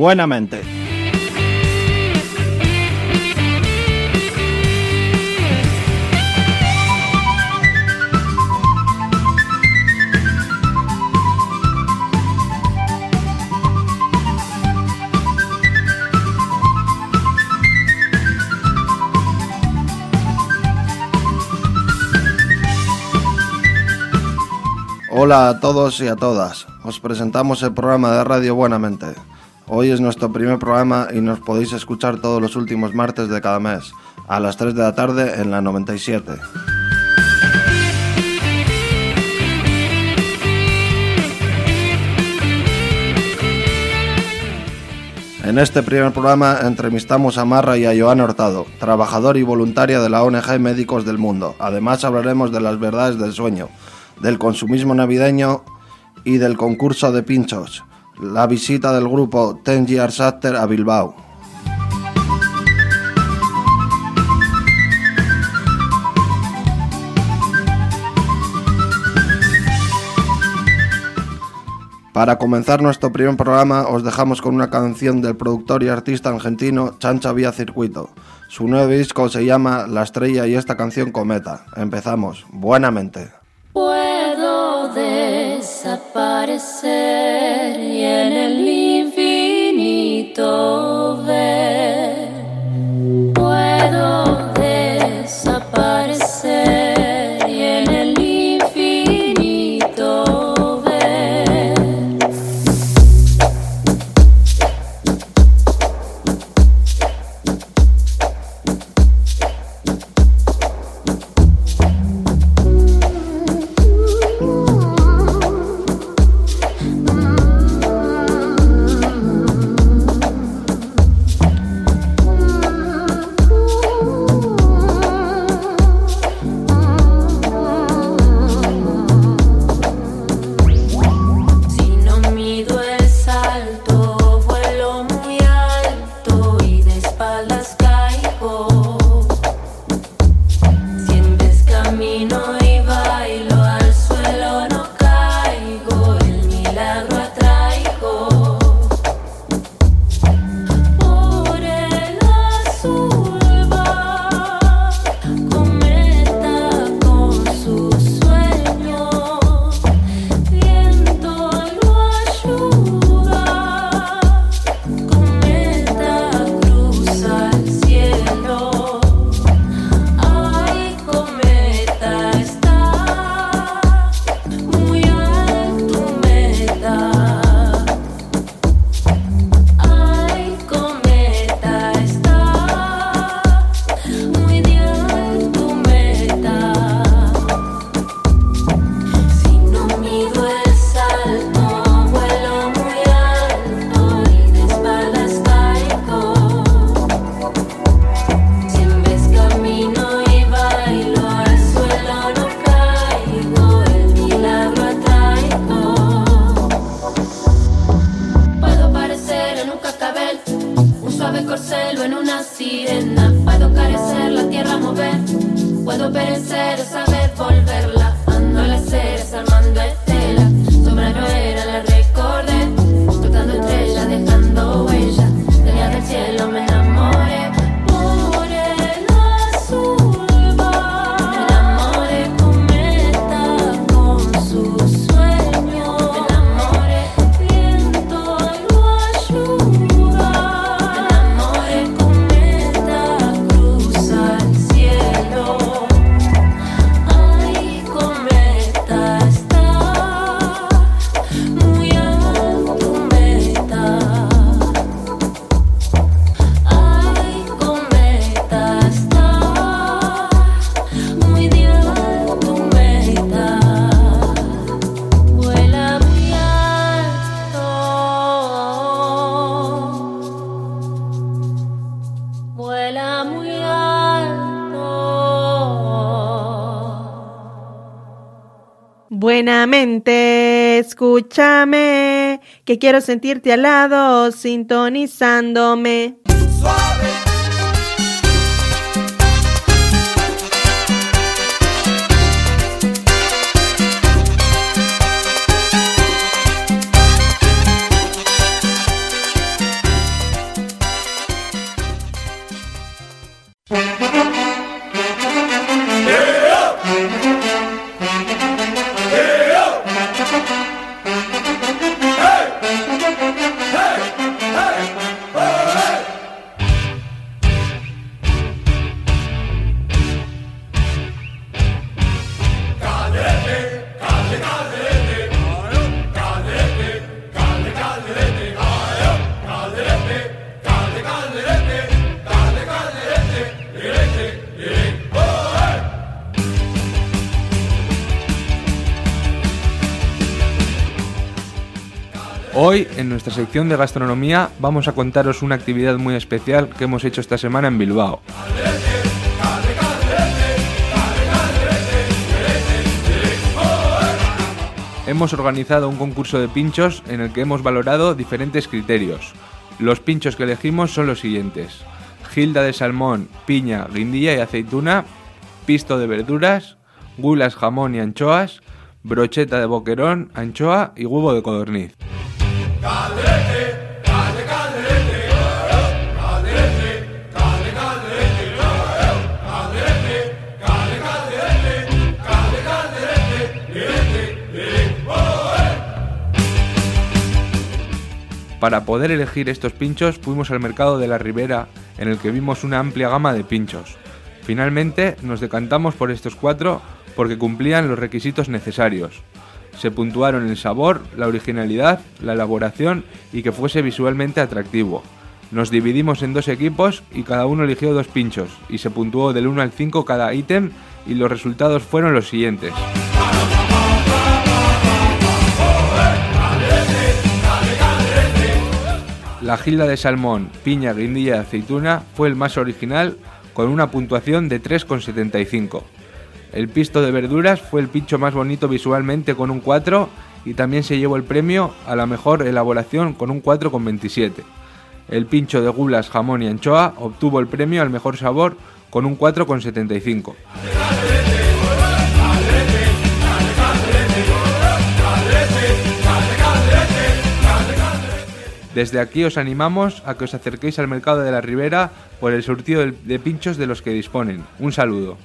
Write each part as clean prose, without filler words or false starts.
Buenamente. Hola a todos y a todas, os presentamos el programa de Radio Buenamente. Hoy es nuestro primer programa y nos podéis escuchar todos los últimos martes de cada mes, a las 3 de la tarde en la 97. En este primer programa entrevistamos a Marra y a Joana Hurtado, trabajador y voluntaria de la ONG Médicos del Mundo. Además hablaremos de las verdades del sueño, del consumismo navideño y del concurso de pinchos, la visita del grupo 10 Years After a Bilbao. Para comenzar nuestro primer programa os dejamos con una canción del productor y artista argentino Chancha Vía Circuito. Su nuevo disco se llama La Estrella y esta canción Cometa. Empezamos. Buenamente. Puedo desaparecer y en el infinito ver. Puedo desaparecer y en el infinito ver. Buenamente, escúchame, que quiero sentirte al lado, sintonizándome. Suave. Hoy, en nuestra sección de gastronomía, vamos a contaros una actividad muy especial que hemos hecho esta semana en Bilbao. Hemos organizado un concurso de pinchos en el que hemos valorado diferentes criterios. Los pinchos que elegimos son los siguientes: gilda de salmón, piña, guindilla y aceituna, pisto de verduras, gulas, jamón y anchoas, brocheta de boquerón, anchoa y huevo de codorniz. Para poder elegir estos pinchos fuimos al mercado de la Ribera, en el que vimos una amplia gama de pinchos. Finalmente nos decantamos por estos 4 porque cumplían los requisitos necesarios. Se puntuaron el sabor, la originalidad, la elaboración y que fuese visualmente atractivo. Nos dividimos en 2 equipos y cada uno eligió 2 pinchos y se puntuó del 1 al 5 cada ítem y los resultados fueron los siguientes. La gilda de salmón, piña, guindilla y aceituna fue el más original con una puntuación de 3,75. El pisto de verduras fue el pincho más bonito visualmente con un 4 y también se llevó el premio a la mejor elaboración con un 4,27. El pincho de gulas, jamón y anchoa obtuvo el premio al mejor sabor con un 4,75. Desde aquí os animamos a que os acerquéis al mercado de la Ribera por el surtido de pinchos de los que disponen. Un saludo.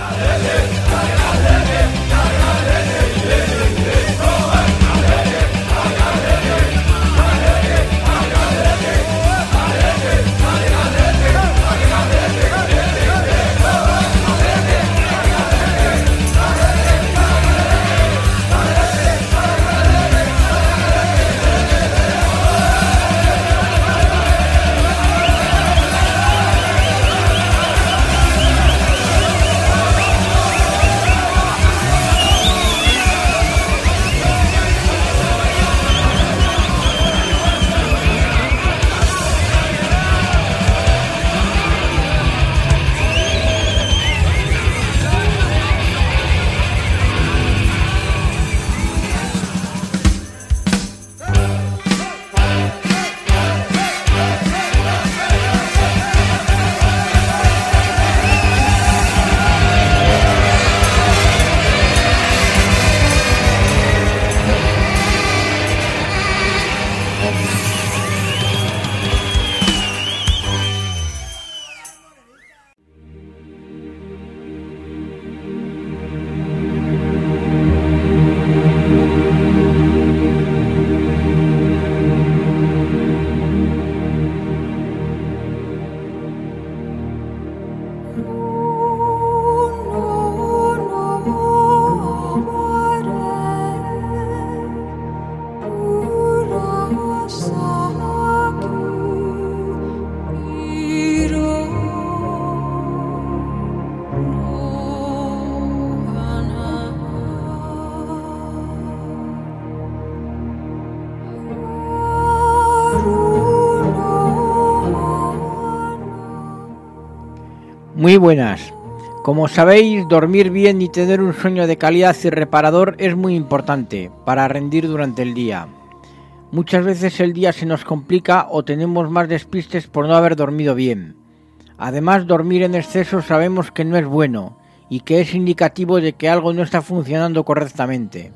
Muy buenas. Como sabéis, dormir bien y tener un sueño de calidad y reparador es muy importante para rendir durante el día. Muchas veces el día se nos complica o tenemos más despistes por no haber dormido bien. Además, dormir en exceso sabemos que no es bueno y que es indicativo de que algo no está funcionando correctamente.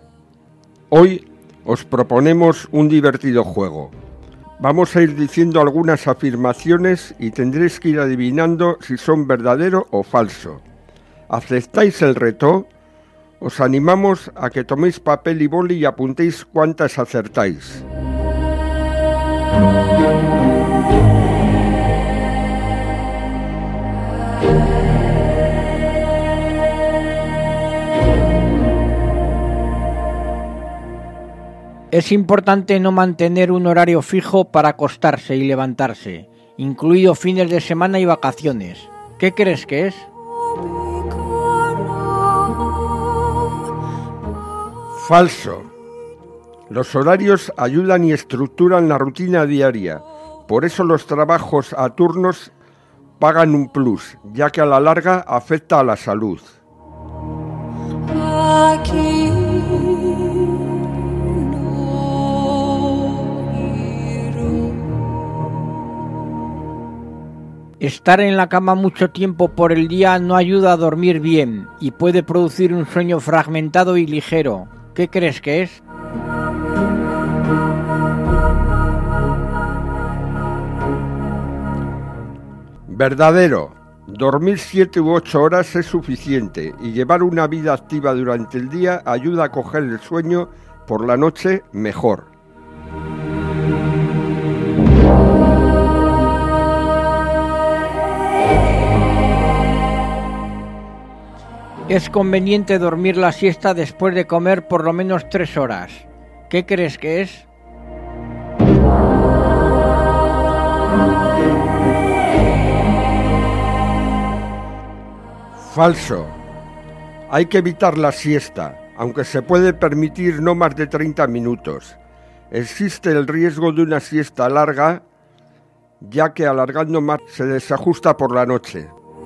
Hoy os proponemos un divertido juego. Vamos a ir diciendo algunas afirmaciones y tendréis que ir adivinando si son verdadero o falso. ¿Aceptáis el reto? Os animamos a que toméis papel y boli y apuntéis cuántas acertáis. Es importante no mantener un horario fijo para acostarse y levantarse, incluido fines de semana y vacaciones. ¿Qué crees que es? Falso. Los horarios ayudan y estructuran la rutina diaria. Por eso los trabajos a turnos pagan un plus, ya que a la larga afecta a la salud. Estar en la cama mucho tiempo por el día no ayuda a dormir bien y puede producir un sueño fragmentado y ligero. ¿Qué crees que es? Verdadero. Dormir 7 u 8 horas es suficiente y llevar una vida activa durante el día ayuda a coger el sueño por la noche mejor. Es conveniente dormir la siesta después de comer por lo menos 3 horas. ¿Qué crees que es? Falso. Hay que evitar la siesta, aunque se puede permitir no más de 30 minutos. Existe el riesgo de una siesta larga, ya que alargando más se desajusta por la noche.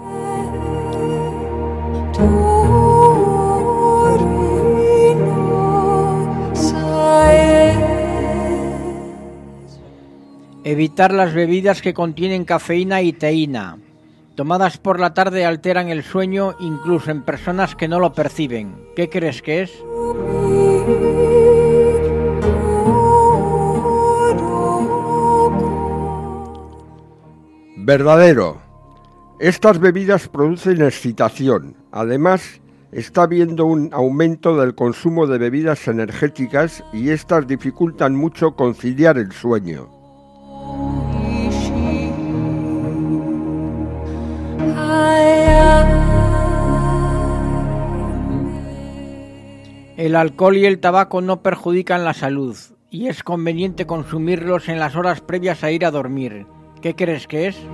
Evitar las bebidas que contienen cafeína y teína. Tomadas por la tarde alteran el sueño incluso en personas que no lo perciben. ¿Qué crees que es? Verdadero. Estas bebidas producen excitación. Además, está habiendo un aumento del consumo de bebidas energéticas y estas dificultan mucho conciliar el sueño. El alcohol y el tabaco no perjudican la salud y es conveniente consumirlos en las horas previas a ir a dormir. ¿Qué crees que es?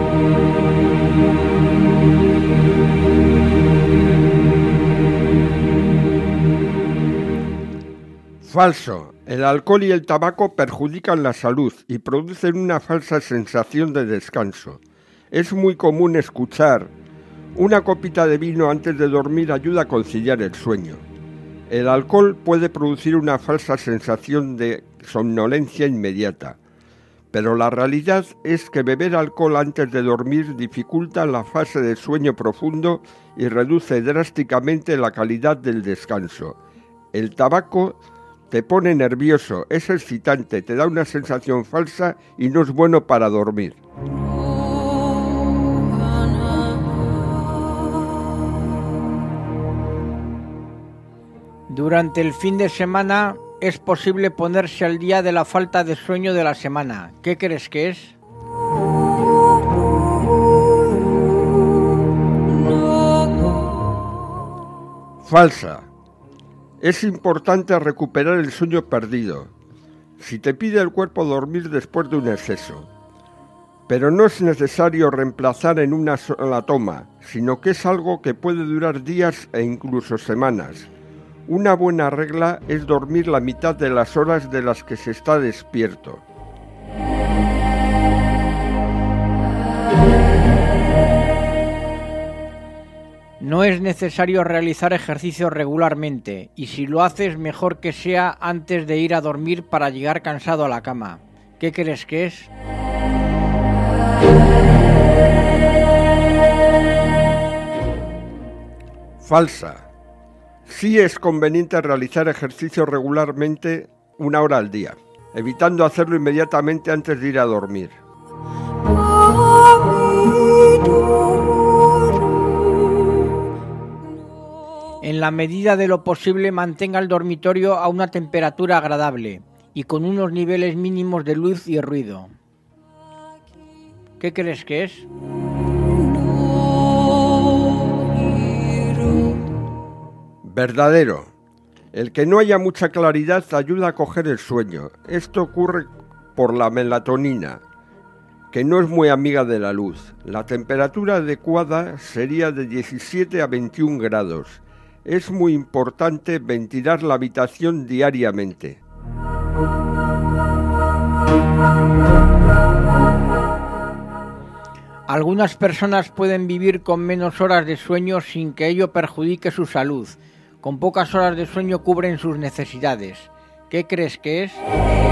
Falso. El alcohol y el tabaco perjudican la salud y producen una falsa sensación de descanso. Es muy común escuchar: una copita de vino antes de dormir ayuda a conciliar el sueño. El alcohol puede producir una falsa sensación de somnolencia inmediata, pero la realidad es que beber alcohol antes de dormir dificulta la fase de sueño profundo y reduce drásticamente la calidad del descanso. El tabaco te pone nervioso, es excitante, te da una sensación falsa y no es bueno para dormir. Durante el fin de semana es posible ponerse al día de la falta de sueño de la semana. ¿Qué crees que es? Falsa. Es importante recuperar el sueño perdido. Si te pide el cuerpo dormir después de un exceso. Pero no es necesario reemplazar en una sola toma, sino que es algo que puede durar días e incluso semanas. Una buena regla es dormir la mitad de las horas de las que se está despierto. No es necesario realizar ejercicio regularmente y si lo haces mejor que sea antes de ir a dormir para llegar cansado a la cama. ¿Qué crees que es? Falsa. Sí es conveniente realizar ejercicio regularmente 1 hora al día, evitando hacerlo inmediatamente antes de ir a dormir. En la medida de lo posible mantenga el dormitorio a una temperatura agradable y con unos niveles mínimos de luz y ruido. ¿Qué crees que es? Verdadero. El que no haya mucha claridad ayuda a coger el sueño. Esto ocurre por la melatonina, que no es muy amiga de la luz. La temperatura adecuada sería de 17 a 21 grados. Es muy importante ventilar la habitación diariamente. Algunas personas pueden vivir con menos horas de sueño sin que ello perjudique su salud. Con pocas horas de sueño cubren sus necesidades. ¿Qué crees que es?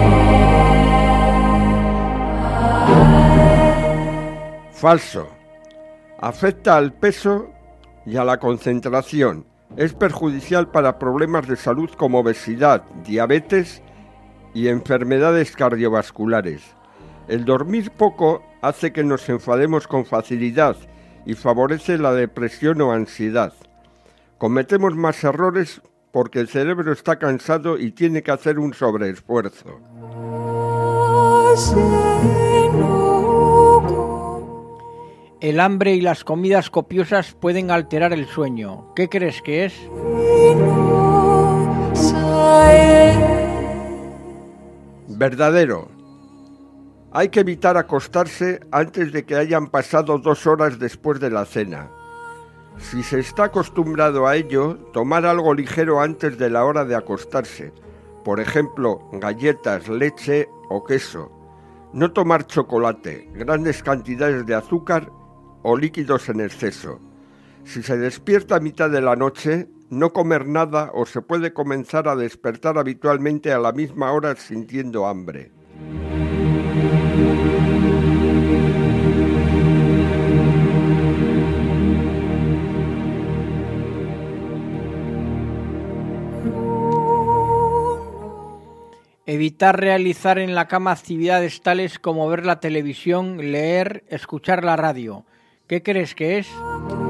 Falso. Afecta al peso y a la concentración. Es perjudicial para problemas de salud como obesidad, diabetes y enfermedades cardiovasculares. El dormir poco hace que nos enfademos con facilidad y favorece la depresión o ansiedad. Cometemos más errores porque el cerebro está cansado y tiene que hacer un sobreesfuerzo. El hambre y las comidas copiosas pueden alterar el sueño. ¿Qué crees que es? Verdadero. Hay que evitar acostarse antes de que hayan pasado 2 horas después de la cena. Si se está acostumbrado a ello, tomar algo ligero antes de la hora de acostarse. Por ejemplo, galletas, leche o queso. No tomar chocolate, grandes cantidades de azúcar o líquidos en exceso. Si se despierta a mitad de la noche, no comer nada o se puede comenzar a despertar habitualmente a la misma hora sintiendo hambre. Evitar realizar en la cama actividades tales como ver la televisión, leer, escuchar la radio. ¿Qué crees que es?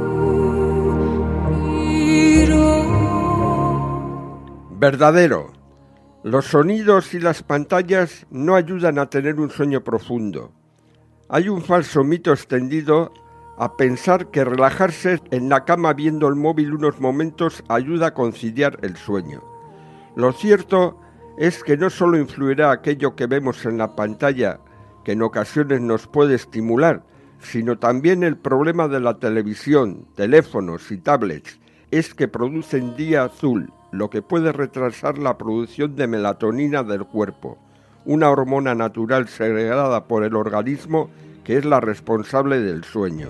Verdadero. Los sonidos y las pantallas no ayudan a tener un sueño profundo. Hay un falso mito extendido a pensar que relajarse en la cama viendo el móvil unos momentos ayuda a conciliar el sueño. Lo cierto es que no solo influirá aquello que vemos en la pantalla, que en ocasiones nos puede estimular, sino también el problema de la televisión, teléfonos y tablets, es que producen día azul, lo que puede retrasar la producción de melatonina del cuerpo, una hormona natural segregada por el organismo que es la responsable del sueño.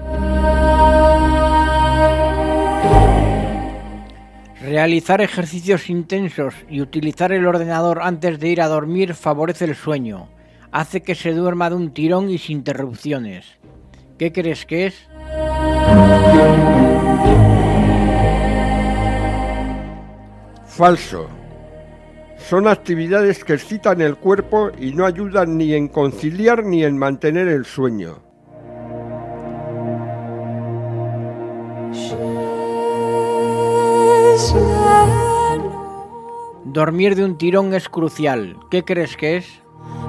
Realizar ejercicios intensos y utilizar el ordenador antes de ir a dormir favorece el sueño. Hace que se duerma de un tirón y sin interrupciones. ¿Qué crees que es? Falso. Son actividades que excitan el cuerpo y no ayudan ni en conciliar ni en mantener el sueño. Dormir de un tirón es crucial. ¿Qué crees que es?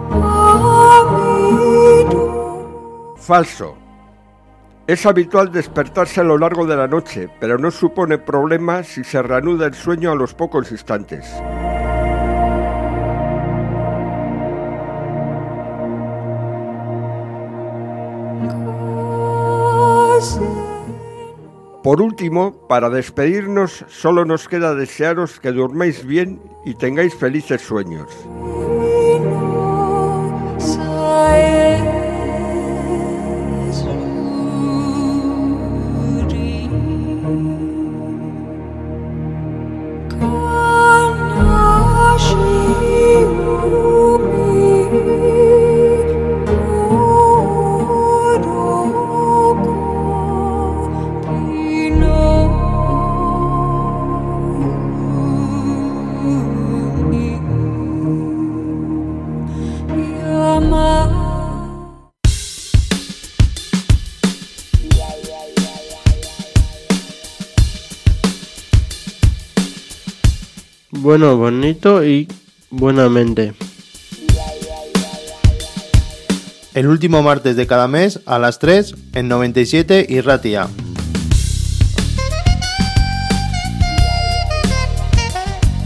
Falso. Es habitual despertarse a lo largo de la noche, pero no supone problema si se reanuda el sueño a los pocos instantes. Por último, para despedirnos, solo nos queda desearos que durmáis bien y tengáis felices sueños. Bueno, bonito y buenamente. El último martes de cada mes a las 3 en 97 y Ratia.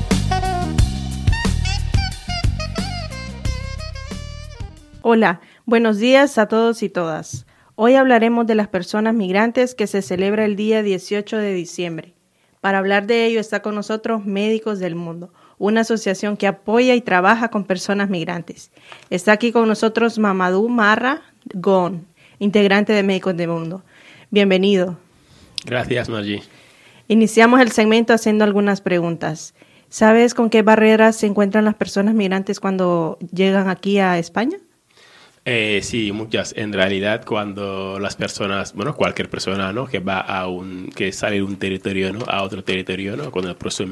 Hola, Buenos días a todos y todas. Hoy hablaremos de las personas migrantes que se celebra el día 18 de diciembre. Para hablar de ello está con nosotros Médicos del Mundo, una asociación que apoya y trabaja con personas migrantes. Está aquí con nosotros Mamadou Marra Gon, integrante de Médicos del Mundo. Bienvenido. Gracias, Margie. Iniciamos el segmento haciendo algunas preguntas. ¿Sabes con qué barreras se encuentran las personas migrantes cuando llegan aquí a España? Sí, muchas. En realidad, cuando las personas, cualquier persona, ¿no? que sale de un territorio, ¿no? a otro territorio, ¿no? Con el proceso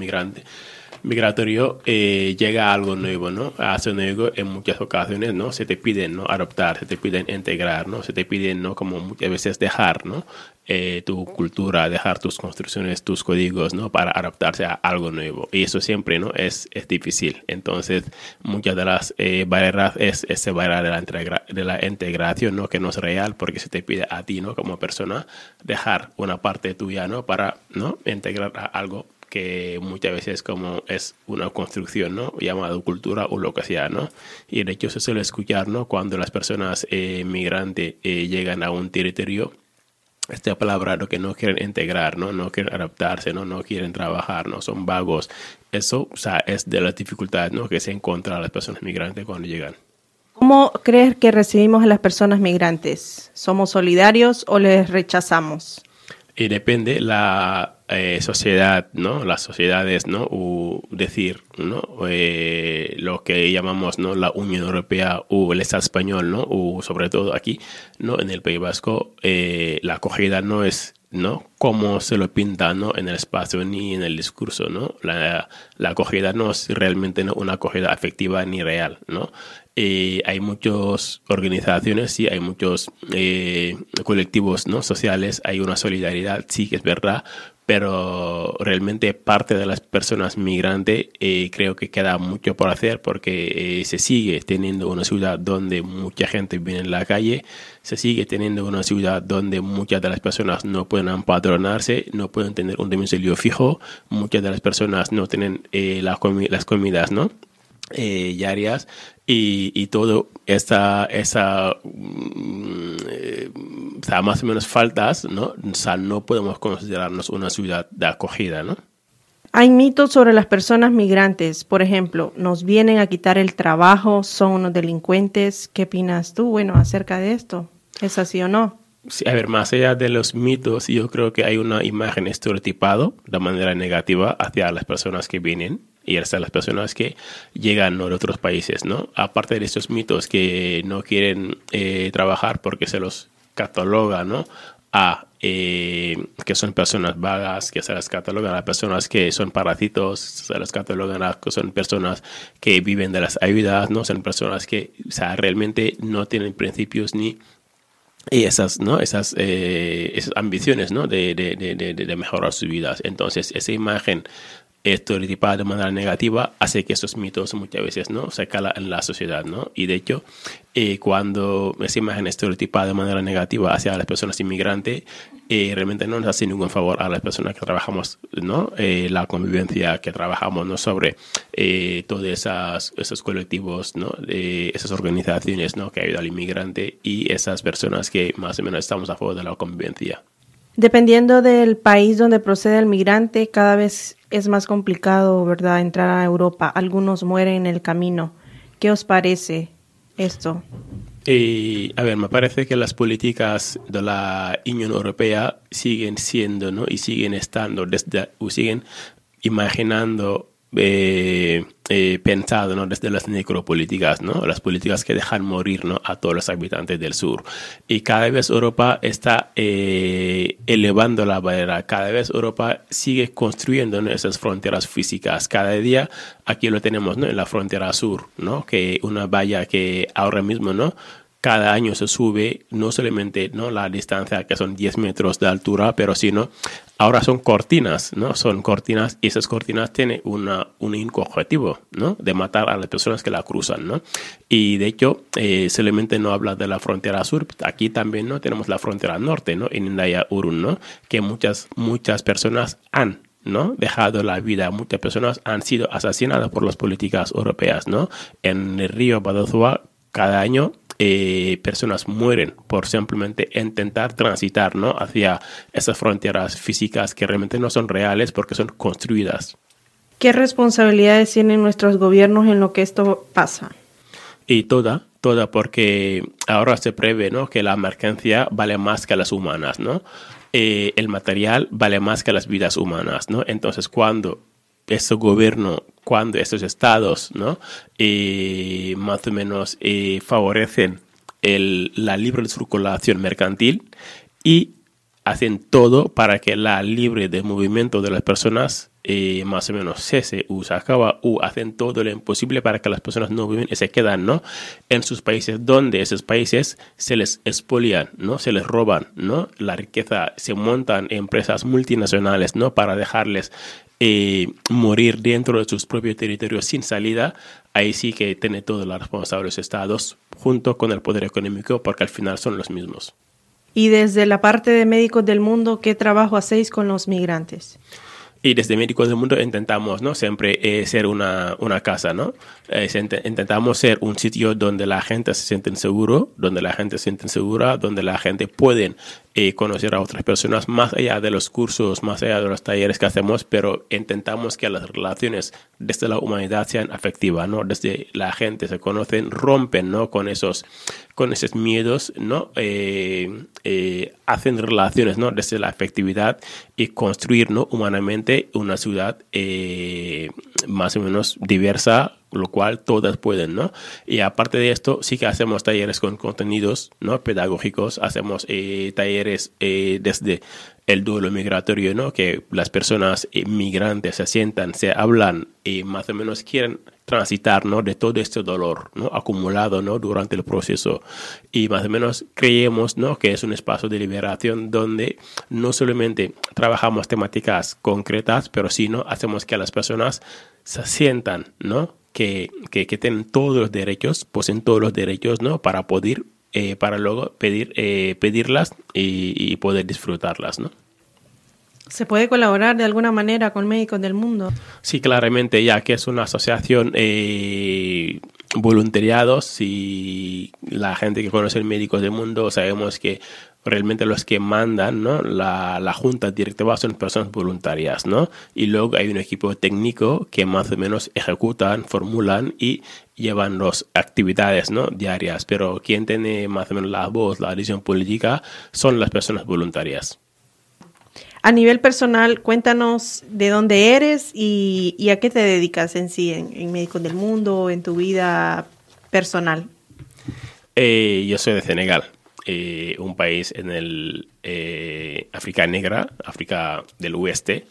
migratorio, llega a algo nuevo, ¿no? Hace nuevo en muchas ocasiones, ¿no? Se te piden, ¿no? Adoptar, se te piden integrar, ¿no? Se te piden, ¿no? Como muchas veces dejar, ¿no? Tu cultura, dejar tus construcciones, tus códigos, ¿no? Para adaptarse a algo nuevo. Y eso siempre, ¿no? Es difícil. Entonces, muchas de las barreras es esa barrera de la integración, ¿no? Que no es real porque se te pide a ti, ¿no? Como persona, dejar una parte tuya, ¿no? Para, ¿no? Integrar a algo que muchas veces como es una construcción, ¿no? Llamado cultura o lo que sea, ¿no? Y de hecho se suele escuchar, ¿no? Cuando las personas migrantes llegan a un territorio, esta palabra lo que no quieren integrar, ¿no? No quieren adaptarse, ¿no? No quieren trabajar, ¿no? Son vagos. Eso, o sea, es de las dificultades, ¿no? Que se encuentran las personas migrantes cuando llegan. ¿Cómo crees que recibimos a las personas migrantes? ¿Somos solidarios o les rechazamos? Y depende la sociedad, ¿no? Las sociedades, ¿no? O decir, ¿no? Lo que llamamos, ¿no? La Unión Europea o el Estado español, ¿no? O sobre todo aquí, ¿no? En el País Vasco, la acogida no es, ¿no? Como se lo pinta, ¿no? En el espacio ni en el discurso, ¿no? La acogida no es realmente, ¿no? Una acogida afectiva ni real, ¿no? Hay muchas organizaciones, sí, hay muchos colectivos, ¿no? Sociales, hay una solidaridad, sí que es verdad, pero realmente parte de las personas migrantes creo que queda mucho por hacer porque se sigue teniendo una ciudad donde mucha gente vive en la calle, se sigue teniendo una ciudad donde muchas de las personas no pueden empadronarse, no pueden tener un domicilio fijo, muchas de las personas no tienen las comidas, ¿no? Diarias y todo esa más o menos faltas, ¿no? O sea, no podemos considerarnos una ciudad de acogida, ¿no? Hay mitos sobre las personas migrantes. Por ejemplo, nos vienen a quitar el trabajo, son unos delincuentes. ¿Qué opinas tú, acerca de esto? ¿Es así o no? Sí, a ver, más allá de los mitos, yo creo que hay una imagen estereotipada de manera negativa hacia las personas que vienen y hasta las personas que llegan, ¿no? de otros países, ¿no? Aparte de estos mitos que no quieren trabajar porque se los cataloga, ¿no? Que son personas vagas, que se las catalogan a personas que son parásitos, se las catalogan a que son personas que viven de las ayudas, ¿no? Son personas que, o sea, realmente no tienen principios ni esas, ¿no? esas ambiciones, ¿no? de mejorar sus vidas. Entonces, esa imagen estereotipada de manera negativa hace que esos mitos muchas veces, ¿no? se calan en la sociedad, ¿no? Y de hecho, cuando esa imagen estereotipada de manera negativa hacia las personas inmigrantes, realmente no nos hace ningún favor a las personas que trabajamos, ¿no? La convivencia que trabajamos, ¿no? Sobre todos esos colectivos, ¿no? Esas organizaciones, ¿no? que ayudan al inmigrante y esas personas que más o menos estamos a favor de la convivencia. Dependiendo del país donde procede el migrante, cada vez es más complicado, ¿verdad?, entrar a Europa. Algunos mueren en el camino. ¿Qué os parece esto? A ver, me parece que las políticas de la Unión Europea siguen siendo, ¿no? y siguen estando, siguen imaginando, pensado, ¿no? desde las necropolíticas, ¿no? las políticas que dejan morir, ¿no? a todos los habitantes del sur. Y cada vez Europa está elevando la barrera, cada vez Europa sigue construyendo, ¿no? esas fronteras físicas. Cada día aquí lo tenemos, ¿no? en la frontera sur, ¿no? que una valla que ahora mismo, ¿no? cada año se sube, no solamente, ¿no? la distancia que son 10 metros de altura, pero sino ahora son cortinas, ¿no? Son cortinas y esas cortinas tienen un único objetivo, ¿no? De matar a las personas que la cruzan, ¿no? Y de hecho, solamente no habla de la frontera sur, aquí también, ¿no? Tenemos la frontera norte, ¿no? En Indaya Urun, ¿no? Que muchas personas han, ¿no? dejado la vida, muchas personas han sido asesinadas por las políticas europeas, ¿no? En el río Badazua, cada año personas mueren por simplemente intentar transitar, ¿no?, hacia esas fronteras físicas que realmente no son reales porque son construidas. ¿Qué responsabilidades tienen nuestros gobiernos en lo que esto pasa? Y toda, porque ahora se prevé, ¿no?, que la mercancía vale más que las humanas, ¿no? El material vale más que las vidas humanas, ¿no? Entonces, cuando este gobierno, cuando estos estados, ¿no?, más o menos favorecen la libre circulación mercantil y hacen todo para que la libre de movimiento de las personas más o menos cese o se acaba, o hacen todo lo imposible para que las personas no viven y se quedan, ¿no?, en sus países, donde esos países se les expolian, ¿no?, se les roban, ¿no?, la riqueza, se montan empresas multinacionales, ¿no?, para dejarles morir dentro de sus propios territorios sin salida. Ahí sí que tiene toda la responsabilidad de los estados junto con el poder económico, porque al final son los mismos. Y desde la parte de Médicos del Mundo, ¿qué trabajo hacéis con los migrantes? Y desde Médicos del Mundo intentamos, ¿no?, siempre ser una casa, ¿no? Intentamos ser un sitio donde la gente se siente seguro, donde la gente se siente segura, donde la gente puede conocer a otras personas más allá de los cursos, más allá de los talleres que hacemos, pero intentamos que las relaciones desde la humanidad sean afectivas, ¿no? Desde la gente se conocen, rompen, ¿no?, con esos miedos, ¿no? Hacen relaciones, ¿no?, desde la afectividad y construir, ¿no?, humanamente una ciudad más o menos diversa, lo cual todas pueden, ¿no? Y aparte de esto, sí que hacemos talleres con contenidos, ¿no?, pedagógicos, hacemos talleres desde el duelo migratorio, ¿no?, que las personas migrantes se sientan, se hablan y más o menos quieren transitar, ¿no?, de todo este dolor, ¿no?, acumulado, ¿no?, durante el proceso. Y más o menos creemos, ¿no?, que es un espacio de liberación donde no solamente trabajamos temáticas concretas, pero sí, ¿no?, hacemos que las personas se sientan, ¿no?, que tienen todos los derechos, poseen todos los derechos, ¿no?, para poder, para luego pedirlas y poder disfrutarlas, ¿no? ¿Se puede colaborar de alguna manera con Médicos del Mundo? Sí, claramente, ya que es una asociación voluntariados, y la gente que conoce el Médicos del Mundo sabemos que realmente los que mandan, ¿no?, la junta directiva son personas voluntarias, ¿no? Y luego hay un equipo técnico que más o menos ejecutan, formulan y llevan las actividades, ¿no?, diarias. Pero quien tiene más o menos la voz, la decisión política, son las personas voluntarias. A nivel personal, cuéntanos de dónde eres y a qué te dedicas en sí, en Médicos del Mundo o en tu vida personal. Yo soy de Senegal, un país en el África Negra, África del Oeste,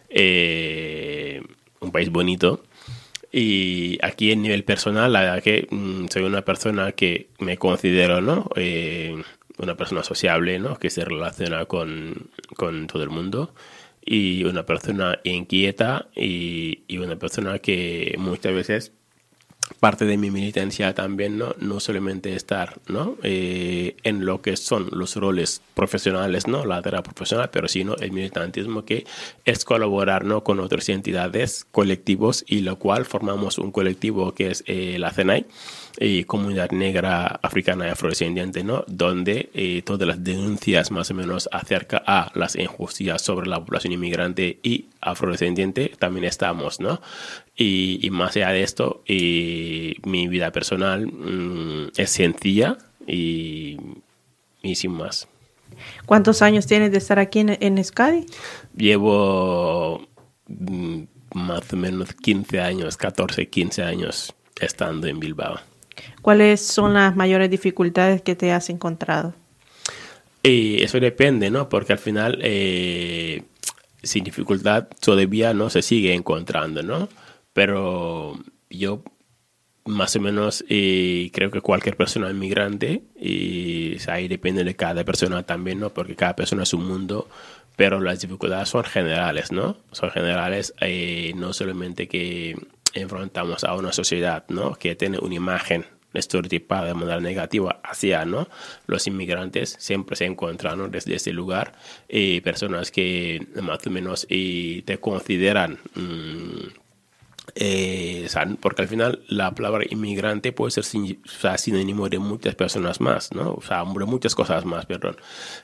un país bonito. Y aquí en nivel personal, la verdad que soy una persona que me considero, ¿no?, una persona sociable, ¿no?, que se relaciona con todo el mundo, y una persona inquieta y una persona que muchas veces parte de mi militancia también, no solamente estar, ¿no?, en lo que son los roles profesionales, ¿no?, la tarea profesional, pero sino el militantismo, que es colaborar, ¿no?, con otras entidades, colectivos, y lo cual formamos un colectivo que es la CENAI, Comunidad Negra Africana y Afrodescendiente, ¿no?, donde todas las denuncias más o menos acerca a las injusticias sobre la población inmigrante y afrodescendiente también estamos, ¿no? Y más allá de esto, mi vida personal es sencilla y sin más. ¿Cuántos años tienes de estar aquí en Euskadi? Llevo más o menos 15 años, 14, 15 años estando en Bilbao. ¿Cuáles son las mayores dificultades que te has encontrado? Eso depende, ¿no? Porque al final, sin dificultad todavía no se sigue encontrando, ¿no? Pero yo más o menos creo que cualquier persona inmigrante, y ahí depende de cada persona también, ¿no? Porque cada persona es un mundo, pero las dificultades son generales, ¿no? Son generales, no solamente que enfrentamos a una sociedad, ¿no?, que tiene una imagen estereotipada de manera negativa hacia, ¿no?, los inmigrantes. Siempre se encuentran, ¿no?, desde ese lugar personas que más o menos te consideran Porque al final la palabra inmigrante puede ser sinónimo de muchas personas más, ¿no? O sea, de muchas cosas más, perdón.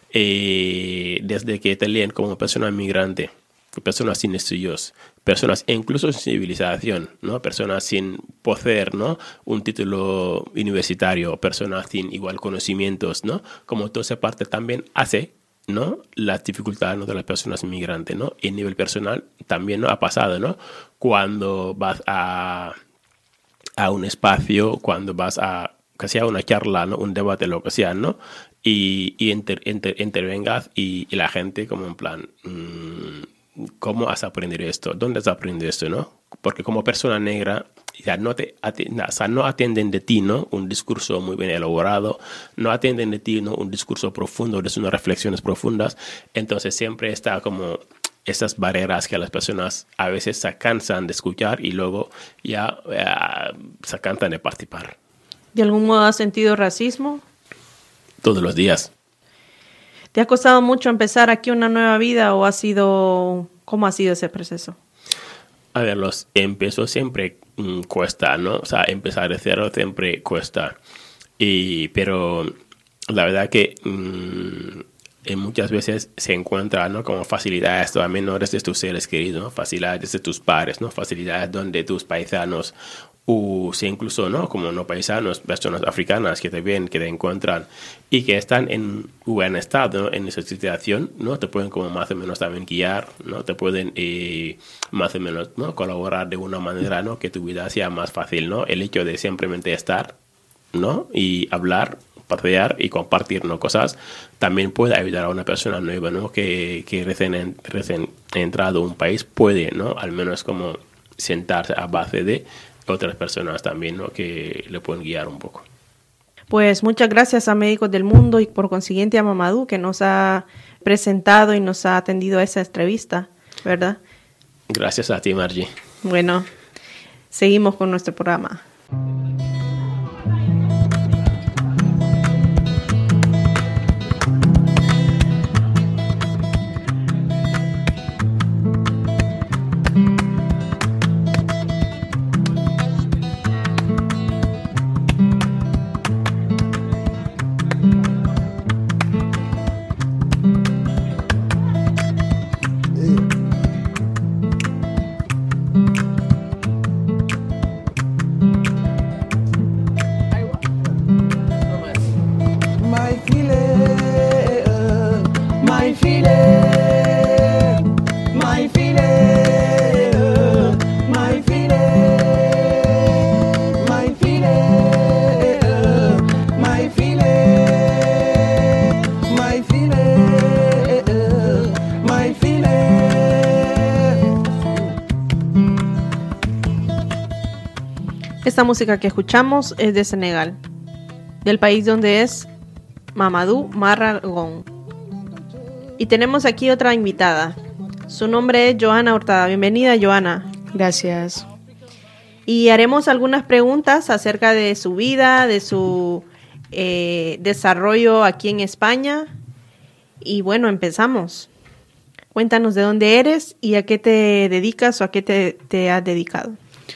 Desde que te leen como persona inmigrante, personas sin estudios, personas incluso sin civilización, ¿no? Personas sin poseer, ¿no? Un título universitario, personas sin igual conocimientos, ¿no? Como toda esa parte también hace, ¿no? Las dificultades, ¿no? De las personas inmigrantes, ¿no? Y a nivel personal también, ¿no? Ha pasado, ¿no? Cuando vas a un espacio, cuando vas a que sea una charla, ¿no? Un debate, lo que sea, ¿no? Y intervengas y la gente como en plan, ¿cómo has aprendido esto? ¿Dónde has aprendido esto, no? Porque como persona negra ya no atienden de ti, ¿no? Un discurso muy bien elaborado, no atienden de ti, ¿no? Un discurso profundo, de unas reflexiones profundas. Entonces siempre está como esas barreras que las personas a veces se cansan de escuchar y luego ya se cansan de participar. ¿De algún modo has sentido racismo? Todos los días. ¿Te ha costado mucho empezar aquí una nueva vida o cómo ha sido ese proceso? A ver, empezó siempre cuesta, ¿no? O sea, empezar de cero siempre cuesta. Pero la verdad que muchas veces se encuentra, ¿no? Como facilidades todavía menores de tus seres queridos, ¿no? Facilidades de tus pares, ¿no? Facilidades donde tus paisanos o si incluso, ¿no? Como no paisanos, personas africanas que te ven, que te encuentran y que están en buen estado, ¿no? En esa situación, ¿no? Te pueden como más o menos también guiar, ¿no? Te pueden más o menos, ¿no? Colaborar de una manera, ¿no? Que tu vida sea más fácil, ¿no? El hecho de simplemente estar, ¿no? Y hablar, pasear y compartir, ¿no? Cosas también puede ayudar a una persona nueva, ¿no? Que recién entrado a un país puede, ¿no? Al menos como sentarse a base de otras personas también, ¿no? Que le pueden guiar un poco. Pues muchas gracias a Médicos del Mundo y por consiguiente a Mamadou, que nos ha presentado y nos ha atendido a esa entrevista, ¿verdad? Gracias a ti, Margie. Bueno, seguimos con nuestro programa. Esta música que escuchamos es de Senegal, del país donde es Mamadou Marra Gon. Y tenemos aquí otra invitada. Su nombre es Joana Hurtado. Bienvenida, Joana. Gracias. Y haremos algunas preguntas acerca de su vida, de su desarrollo aquí en España. Y bueno, empezamos. Cuéntanos de dónde eres y a qué te dedicas o a qué te has dedicado.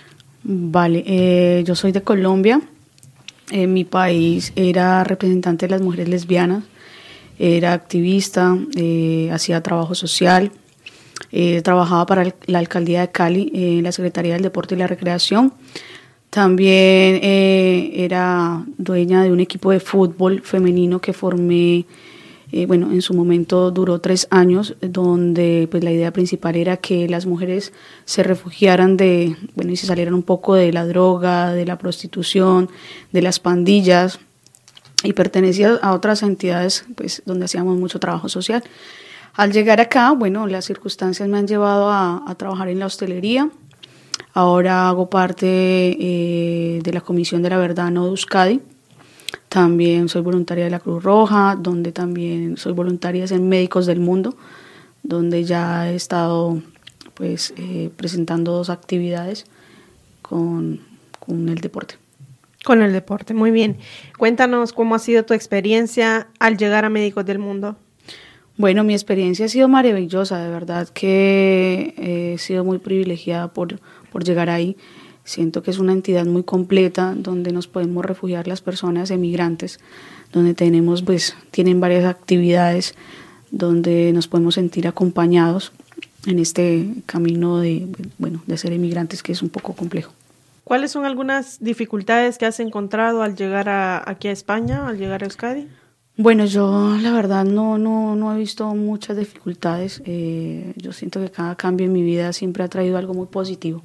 Vale, yo soy de Colombia. En mi país era representante de las mujeres lesbianas, era activista, hacía trabajo social, trabajaba para la alcaldía de Cali, en la Secretaría del Deporte y la Recreación. También era dueña de un equipo de fútbol femenino que formé. En su momento duró 3 años, donde pues la idea principal era que las mujeres se refugiaran y se salieran un poco de la droga, de la prostitución, de las pandillas, y pertenecía a otras entidades pues donde hacíamos mucho trabajo social. Al llegar acá, las circunstancias me han llevado a trabajar en la hostelería. Ahora hago parte de la Comisión de la Verdad No de Euskadi. También soy voluntaria de la Cruz Roja, donde también soy voluntaria en Médicos del Mundo, donde ya he estado presentando 2 actividades con el deporte. Con el deporte, muy bien. Cuéntanos cómo ha sido tu experiencia al llegar a Médicos del Mundo. Bueno, mi experiencia ha sido maravillosa, de verdad que he sido muy privilegiada por llegar ahí. Siento que es una entidad muy completa donde nos podemos refugiar las personas emigrantes, donde tienen varias actividades, donde nos podemos sentir acompañados en este camino de ser emigrantes, que es un poco complejo. ¿Cuáles son algunas dificultades que has encontrado al llegar aquí a España, al llegar a Euskadi? Bueno, yo la verdad no he visto muchas dificultades. Yo siento que cada cambio en mi vida siempre ha traído algo muy positivo.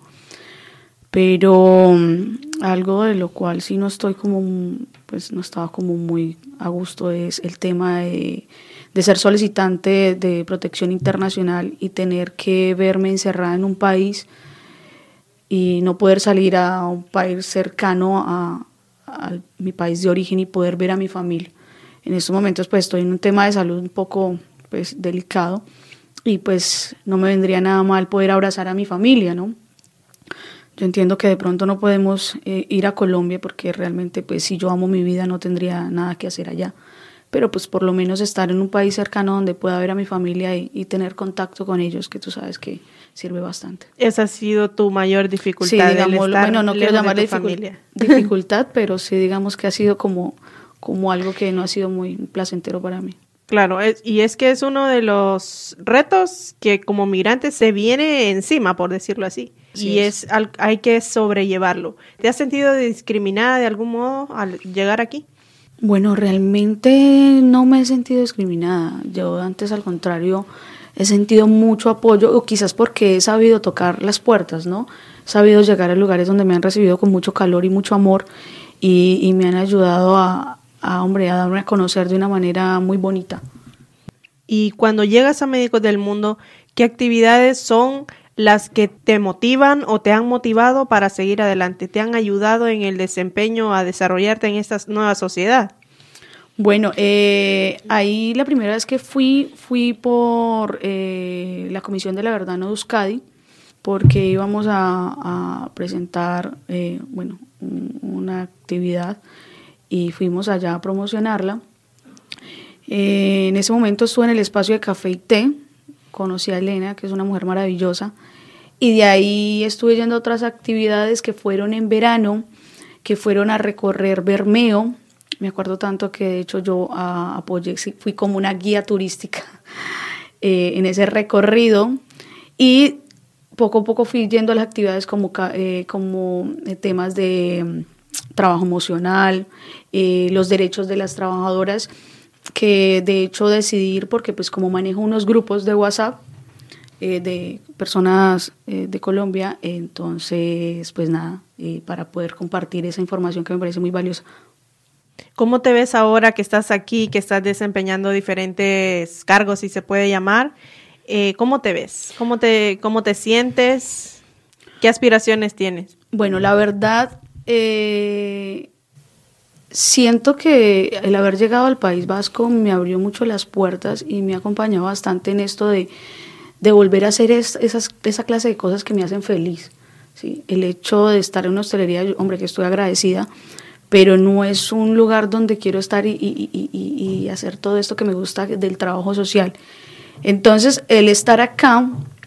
Pero algo de lo cual sí no estaba como muy a gusto es el tema de ser solicitante de protección internacional y tener que verme encerrada en un país y no poder salir a un país cercano a mi país de origen y poder ver a mi familia. En estos momentos pues estoy en un tema de salud un poco delicado y pues no me vendría nada mal poder abrazar a mi familia, ¿no? Yo entiendo que de pronto no podemos ir a Colombia porque realmente pues si yo amo mi vida no tendría nada que hacer allá, pero pues por lo menos estar en un país cercano donde pueda ver a mi familia y tener contacto con ellos, que tú sabes que sirve bastante. Esa ha sido tu mayor dificultad, sí, digamos, el estar no quiero llamarle dificultad, pero sí digamos que ha sido como algo que no ha sido muy placentero para mí. Claro, y es que es uno de los retos que como migrante se viene encima, por decirlo así. Sí, y hay que sobrellevarlo. ¿Te has sentido discriminada de algún modo al llegar aquí? Bueno, realmente no me he sentido discriminada. Yo antes, al contrario, he sentido mucho apoyo, o quizás porque he sabido tocar las puertas, ¿no? He sabido llegar a lugares donde me han recibido con mucho calor y mucho amor y me han ayudado a darme a conocer de una manera muy bonita. Y cuando llegas a Médicos del Mundo, ¿qué actividades son las que te motivan o te han motivado para seguir adelante? ¿Te han ayudado en el desempeño a desarrollarte en esta nueva sociedad? Bueno, ahí la primera vez que fui por la Comisión de la Verdad No de Euskadi, porque íbamos a presentar una actividad y fuimos allá a promocionarla. En ese momento estuve en el espacio de café y té, conocí a Elena, que es una mujer maravillosa, y de ahí estuve yendo a otras actividades que fueron en verano, que fueron a recorrer Bermeo. Me acuerdo tanto que de hecho yo apoyé, fui como una guía turística en ese recorrido, y poco a poco fui yendo a las actividades como temas de trabajo emocional, los derechos de las trabajadoras, que de hecho decidí ir porque pues como manejo unos grupos de WhatsApp de personas de Colombia, entonces pues nada, para poder compartir esa información que me parece muy valiosa. ¿Cómo te ves ahora que estás aquí, que estás desempeñando diferentes cargos, si se puede llamar? ¿Cómo te ves? ¿Cómo te sientes? ¿Qué aspiraciones tienes? Bueno, la verdad, siento que el haber llegado al País Vasco me abrió mucho las puertas y me ha acompañado bastante en esto de volver a hacer esa clase de cosas que me hacen feliz, ¿sí? El hecho de estar en una hostelería, hombre, que estoy agradecida, pero no es un lugar donde quiero estar y hacer todo esto que me gusta del trabajo social. Entonces, el estar acá,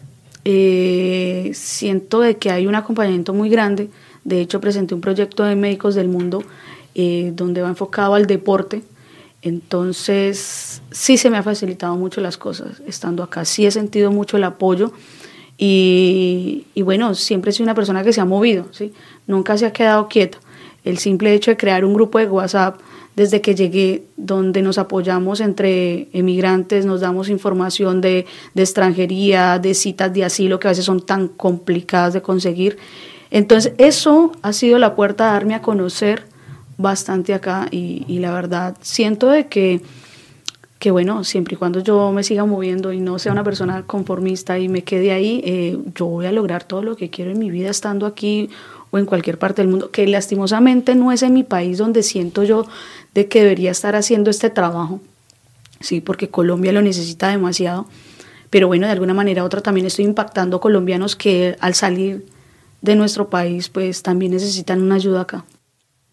siento de que hay un acompañamiento muy grande. De hecho, presenté un proyecto de Médicos del Mundo donde va enfocado al deporte. Entonces, sí se me ha facilitado mucho las cosas estando acá. Sí he sentido mucho el apoyo y bueno, siempre he sido una persona que se ha movido, ¿sí? Nunca se ha quedado quieta. El simple hecho de crear un grupo de WhatsApp desde que llegué, donde nos apoyamos entre emigrantes, nos damos información de extranjería, de citas de asilo que a veces son tan complicadas de conseguir. Entonces, eso ha sido la puerta a darme a conocer bastante acá y la verdad siento de que bueno, siempre y cuando yo me siga moviendo y no sea una persona conformista y me quede ahí, yo voy a lograr todo lo que quiero en mi vida estando aquí o en cualquier parte del mundo, que lastimosamente no es en mi país donde siento yo de que debería estar haciendo este trabajo, sí, porque Colombia lo necesita demasiado, pero bueno, de alguna manera u otra también estoy impactando colombianos que al salir de nuestro país pues también necesitan una ayuda acá.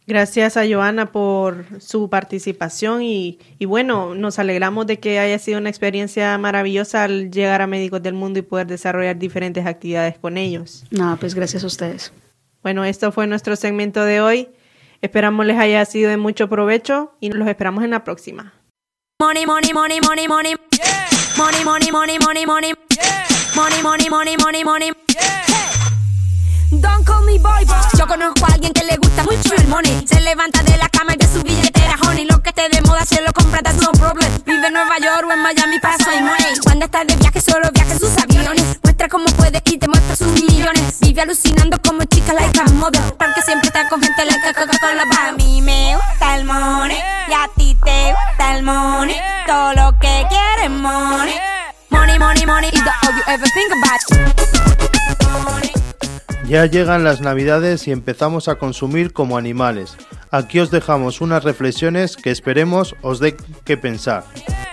Gracias a Joana por su participación y bueno, nos alegramos de que haya sido una experiencia maravillosa al llegar a Médicos del Mundo y poder desarrollar diferentes actividades con ellos. Nada, pues gracias a ustedes. Bueno, esto fue nuestro segmento de hoy. Esperamos les haya sido de mucho provecho y los esperamos en la próxima. Money, money, money, money, money. Yeah. Money, money, money, money, money. Yeah. Money, money, money, money, money. Yeah. Don't call me boy, yo conozco a alguien que le gusta mucho el money. Se levanta de la cama y de su billetera, honey. Lo que esté de moda se lo compra, that's no problem. Vive en Nueva York o en Miami, paso y money. Cuando está de viaje solo viaja en sus aviones. Muestra cómo puede y te muestra sus millones. Vive alucinando como chica like a model, porque siempre está con gente like a Coca-Cola. A mí me gusta el money y a ti te gusta el money. Todo lo que quieres money. Money, money, money is the all you ever think about. Money. Ya llegan las Navidades y empezamos a consumir como animales. Aquí os dejamos unas reflexiones que esperemos os dé que pensar.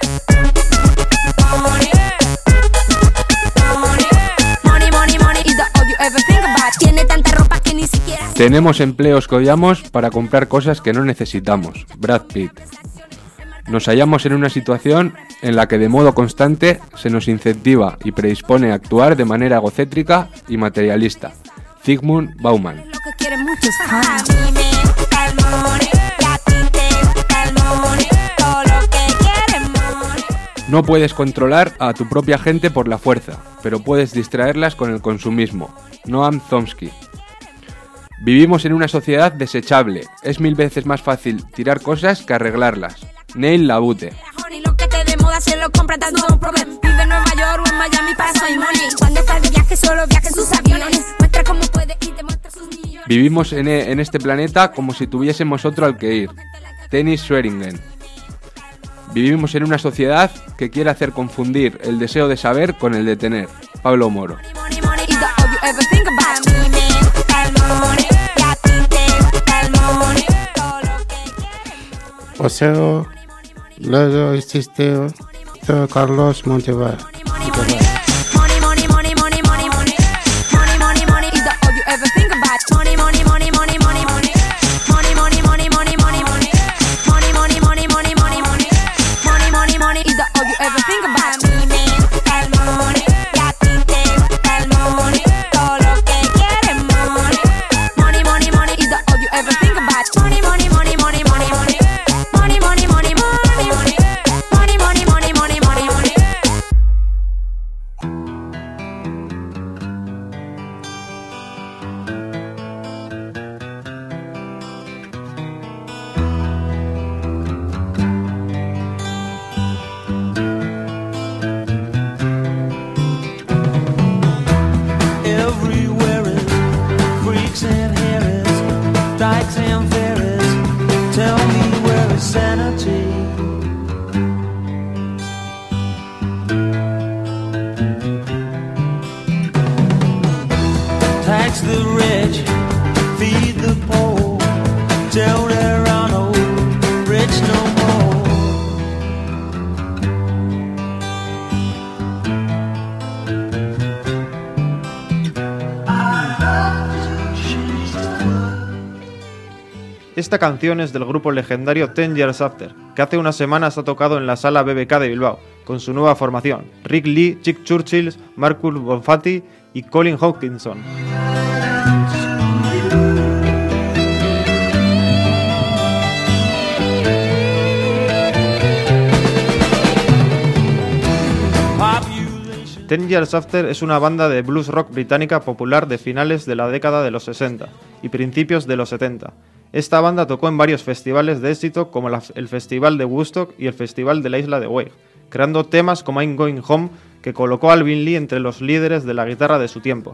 Tenemos empleos que odiamos para comprar cosas que no necesitamos. Brad Pitt. Nos hallamos en una situación en la que de modo constante se nos incentiva y predispone a actuar de manera egocéntrica y materialista. Zygmunt Bauman. No puedes controlar a tu propia gente por la fuerza, pero puedes distraerlas con el consumismo. Noam Chomsky. Vivimos en una sociedad desechable. Es 1000 veces más fácil tirar cosas que arreglarlas. Neil Labute. Se lo compra, no problem. Vive en Nueva York o en Miami, paso y money. Cuando está de viaje solo viaja en sus aviones. Muestra cómo puede y te muestra sus millones. Vivimos en este planeta como si tuviésemos otro al que ir. Dennis Schweringen. Vivimos en una sociedad que quiere hacer confundir el deseo de saber con el de tener. Pablo Moro. Poseo, luego existe Carlos Montevar. Esta canción es del grupo legendario 10 Years After, que hace unas semanas ha tocado en la sala BBK de Bilbao, con su nueva formación, Rick Lee, Chick Churchill, Marcus Bonfatti y Colin Hawkinson. Ten Years After es una banda de blues rock británica popular de finales de la década de los 60 y principios de los 70. Esta banda tocó en varios festivales de éxito como el Festival de Woodstock y el Festival de la Isla de Wight, creando temas como I'm Going Home, que colocó a Alvin Lee entre los líderes de la guitarra de su tiempo.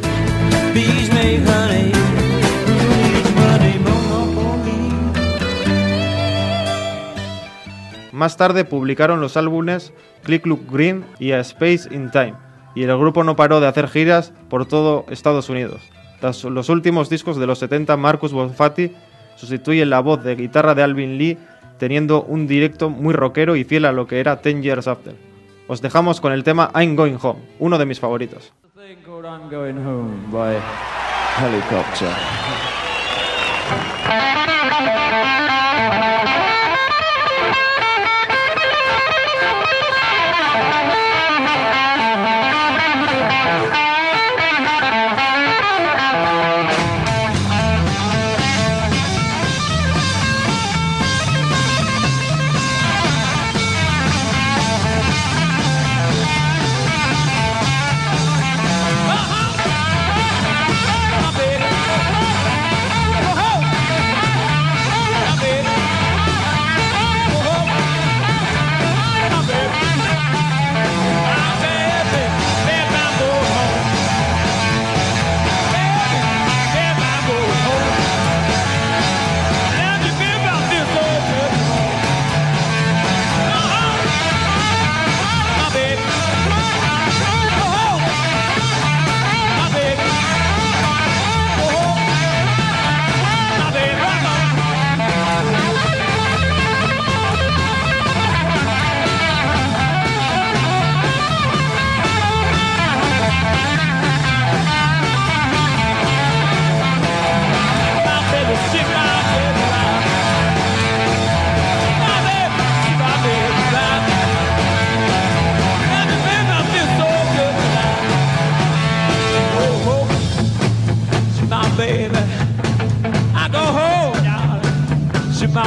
Más tarde publicaron los álbumes Click Look Green y A Space in Time, y el grupo no paró de hacer giras por todo Estados Unidos. Tras los últimos discos de los 70, Marcus Bonfatti sustituye la voz de guitarra de Alvin Lee, teniendo un directo muy rockero y fiel a lo que era 10 Years After. Os dejamos con el tema I'm Going Home, uno de mis favoritos. I'm Going Home by Helicopter.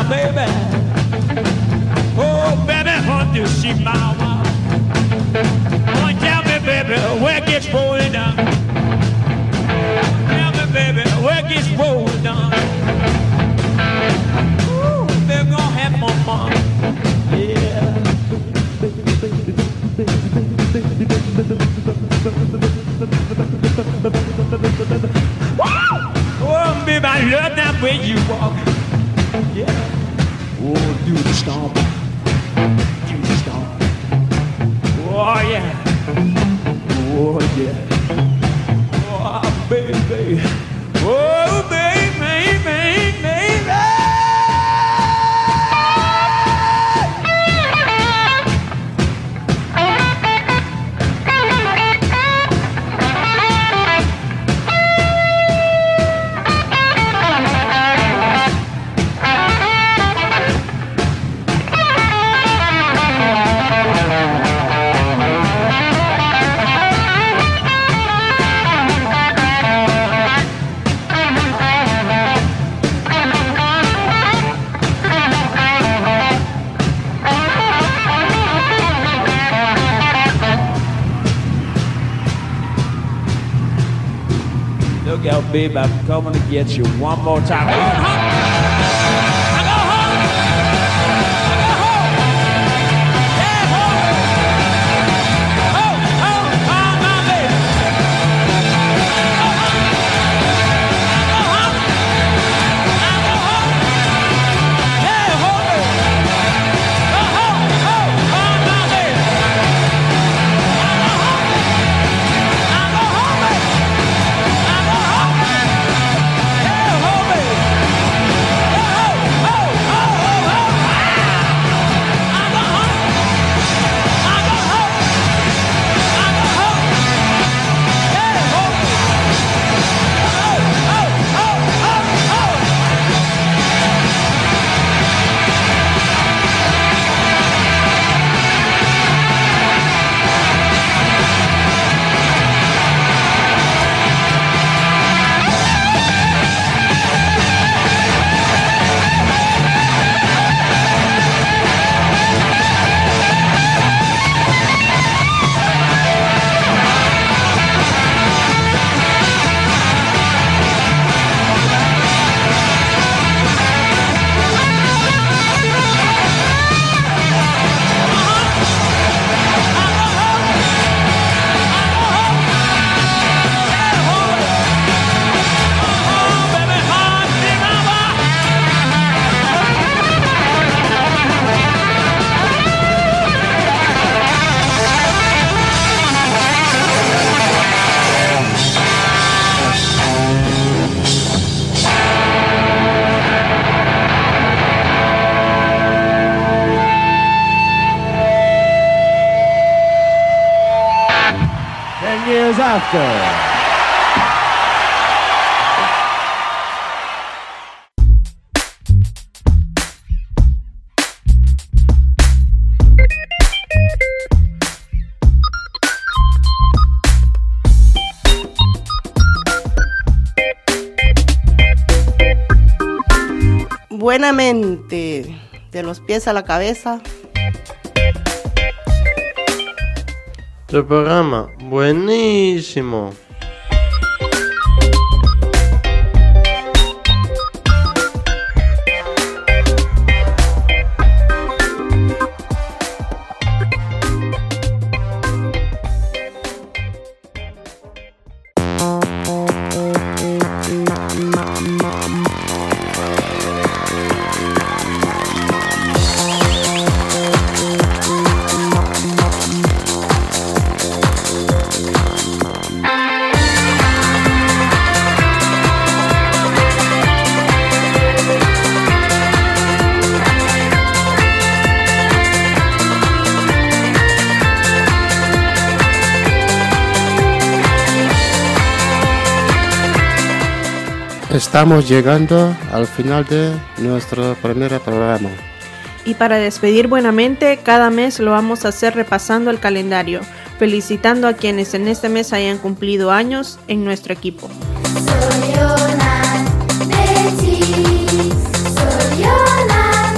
baby. Oh, baby, want to see my wife. Oh, tell me, baby, where it gets rolling down. Tell me, baby, where it gets rolling down. Ooh, baby, gonna have more fun. Yeah. Oh, baby, I love that way you walk. Yeah. Oh, do the stomp. Do the stomp. Oh, yeah. Oh, yeah. Oh, baby. Oh, baby, baby. Look out, babe, I'm coming to get you one more time. After. Buenamente, de los pies a la cabeza. Tu programa, buenísimo. Estamos llegando al final de nuestro primer programa. Y para despedir buenamente, cada mes lo vamos a hacer repasando el calendario, felicitando a quienes en este mes hayan cumplido años en nuestro equipo. Soy Betty, soy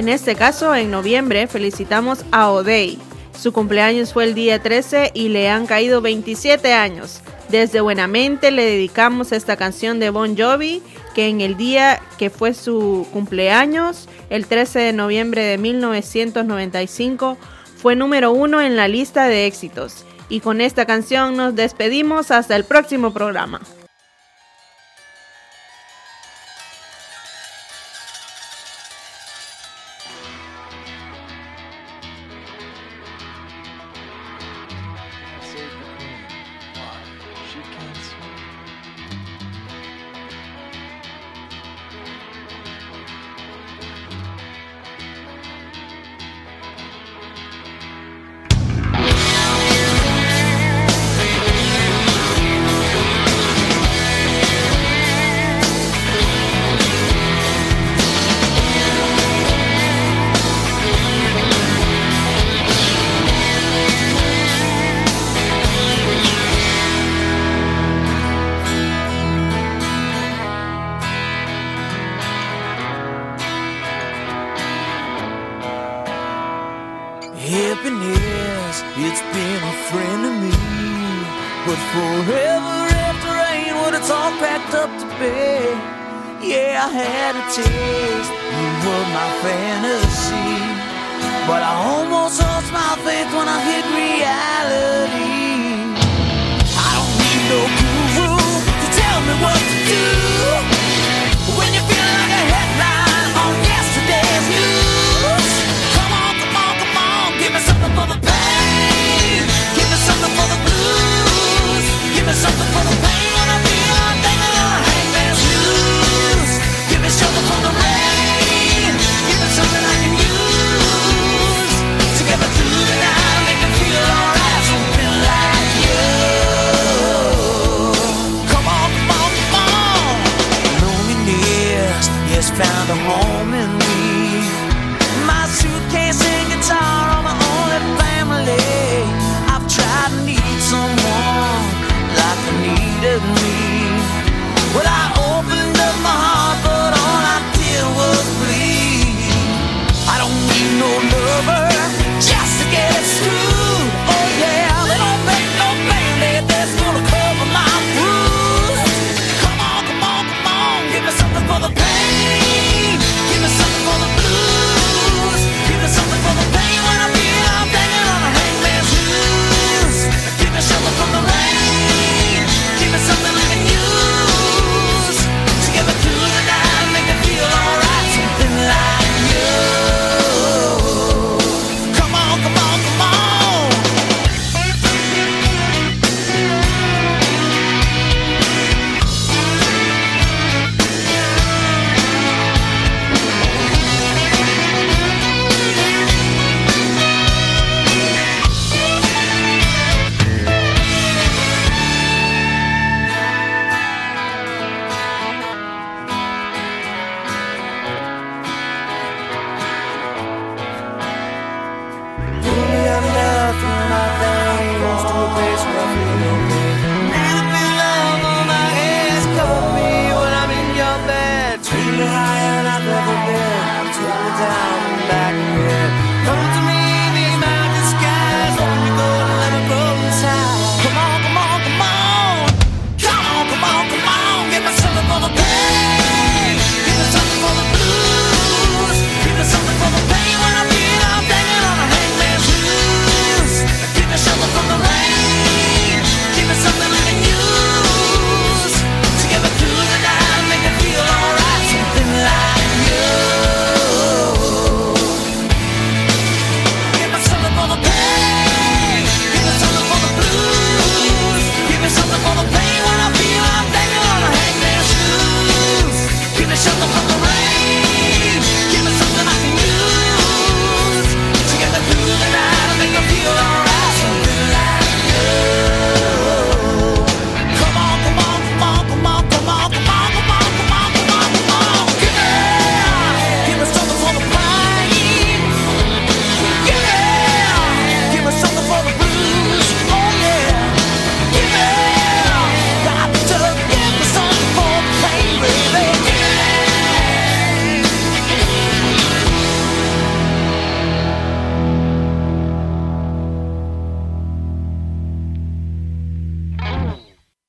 En este caso, en noviembre, felicitamos a O'Day. Su cumpleaños fue el día 13 y le han caído 27 años. Desde Buenamente le dedicamos esta canción de Bon Jovi, que en el día que fue su cumpleaños, el 13 de noviembre de 1995, fue número 1 en la lista de éxitos. Y con esta canción nos despedimos hasta el próximo programa. Happiness, it's been a friend to me. But forever after rain, when it's all packed up to bed. Yeah, I had a taste, you were my fantasy. But I almost lost my faith when I hit reality. I don't need no guru to tell me what to do. When you're feeling like a headline on yesterday's news. Come on, come on, come on, give me something for the pain. Give me something for the blues. Give me something for the pain when I feel thinking on hangman's news. Give me something for the rain. Give me something I can use to get me through the night and make me feel alright. Something like you. Come on, come on, come on. Loneliness, yes, found a home in